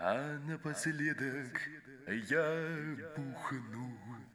А напоследок я бухну.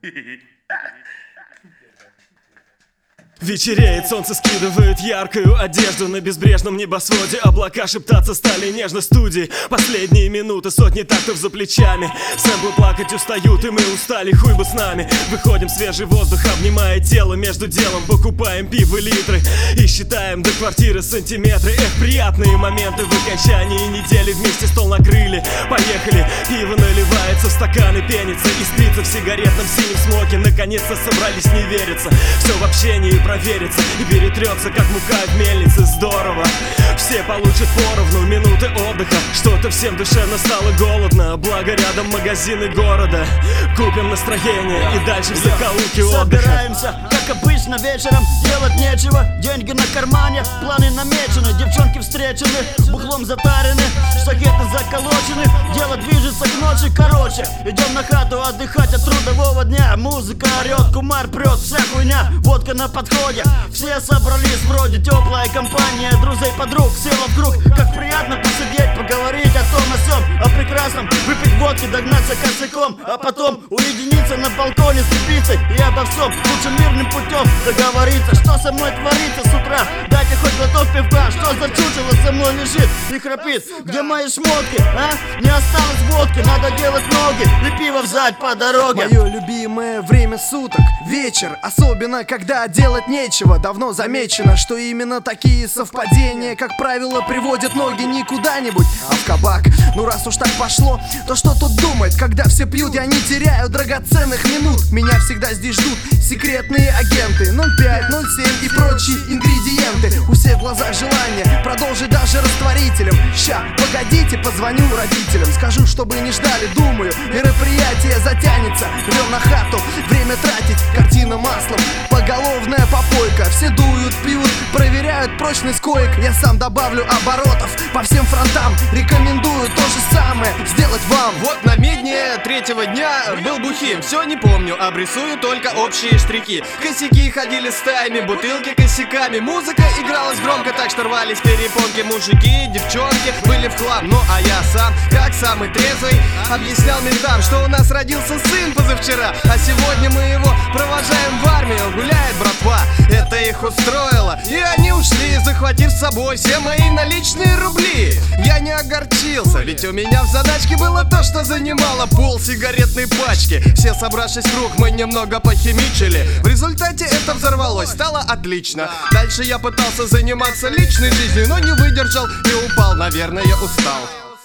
Вечереет, солнце скидывает яркую одежду. На безбрежном небосводе облака шептаться стали нежно студии. Последние минуты, сотни тактов за плечами. Сэмплы плакать устают, и мы устали, хуй бы с нами. Выходим, свежий воздух обнимает тело. Между делом покупаем пиво литры и считаем до квартиры сантиметры. Эх, приятные моменты в окончании недели. Вместе стол накрыли, поехали. Пиво наливается в стаканы, пенится, искрится в сигаретном синем смоке. Наконец-то собрались, не верится. Все в общении проверится и перетрется, как мука в мельнице. Здорово, все получат поровну минуты отдыха. Что-то всем душевно стало голодно. Благо рядом магазины города. Купим настроение и дальше в закоулке отдыха. Собираемся, как обычно, вечером. Делать нечего, деньги на кармане. Планы намечены, девчонки встречены. Бухлом затарены, штакеты заколочены. Дело движется к ночи, короче. Идем на хату отдыхать от трудового дня. Музыка орет, кумар прет, вся хуйня. Водка на подходе. Все собрались, вроде теплая компания друзей, подруг, села в круг. Как приятно посидеть, поговорить о том, о сём, о прекрасном. Выпить водки, догнаться косяком, а потом уединиться на балконе с пиццей. И обо всем лучшим мирным путем договориться. Что со мной творится с утра? Дайте хоть глоток пивка. Что за чучело со мной лежит и храпит? Где мои шмотки, а? Не осталось водки, надо делать ноги и пиво взять по дороге. Мое любимое время суток — вечер. Особенно, когда делать нечего. Давно замечено, что именно такие совпадения, как правило, приводят ноги не куда-нибудь, а в кабак. Ну раз уж так пошло, то что тут думать? Когда все пьют, я не теряю драгоценных минут. Меня всегда здесь ждут секретные агенты 05, 07 и прочие ингредиенты. У всех в глазах желание продолжить даже растворителем. Ща, погодите, позвоню родителям. Скажу, чтобы не ждали, думаю, мероприятие затянется. Рвем на хату, время тратить, картина маслом. Поголовная попойка, все дуют, пьют, проверяют прочность коек. Я сам добавлю оборотов по всем фронтам. Рекомендую то же самое сделать вам. Вот на медне третьего дня был бухим. Все не помню, обрисую только общие штрихи. Косяки ходили стаями, бутылки косяками. Музыка игралась громко, так что рвались перепонки. Мужики и девчонки были в хлам. Ну а я сам, как самый трезвый, объяснял ментам, что у нас родился сын позавчера, а сегодня мы его провожаем в армию. Гуляет братва, это их устроило, и они ушли, захватив с собой все мои наличные рубли. Я не огорчился, ведь у меня в задачке было то, что занимало пол сигаретной пачки. Все собравшись в круг, мы немного похимичили. В результате это взорвалось, стало отлично. Дальше я пытался заниматься личной жизнью, но не выдержал и упал, наверное, устал.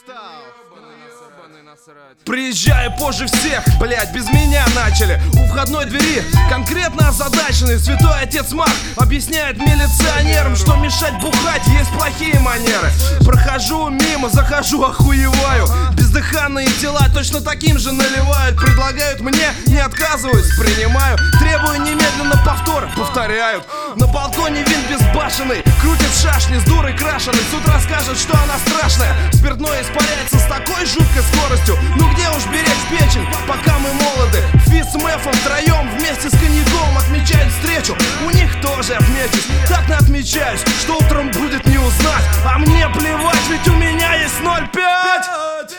Приезжаю позже всех, блять, без меня начали. У входной двери конкретно озадаченный святой отец Марк объясняет милиционерам, что мешать бухать есть плохие манеры. Прохожу мимо, захожу, охуеваю. Бездыханные тела точно таким же наливают. Предлагают мне, не отказываюсь, принимаю. Требую немедленно повтор, повторяют. На балконе винт безбашенный, крутит шашни с дурой крашеной. С утра скажет, что она страшная. Спиртное испаряется с такой жуткой скоростью. Ну где уж беречь печень, пока мы молоды. Фи с Мэфом втроем вместе с коньяком отмечают встречу. У них тоже отмечусь, так наотмечаюсь, что утром будет не узнать. А мне плевать, ведь у меня есть 0,5.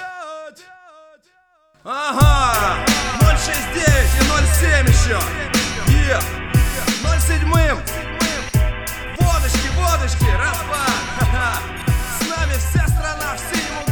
Ага, 0,69 и 0,7 еще. 0,7. Водочки, водочки, распад. С нами вся страна в синем углу.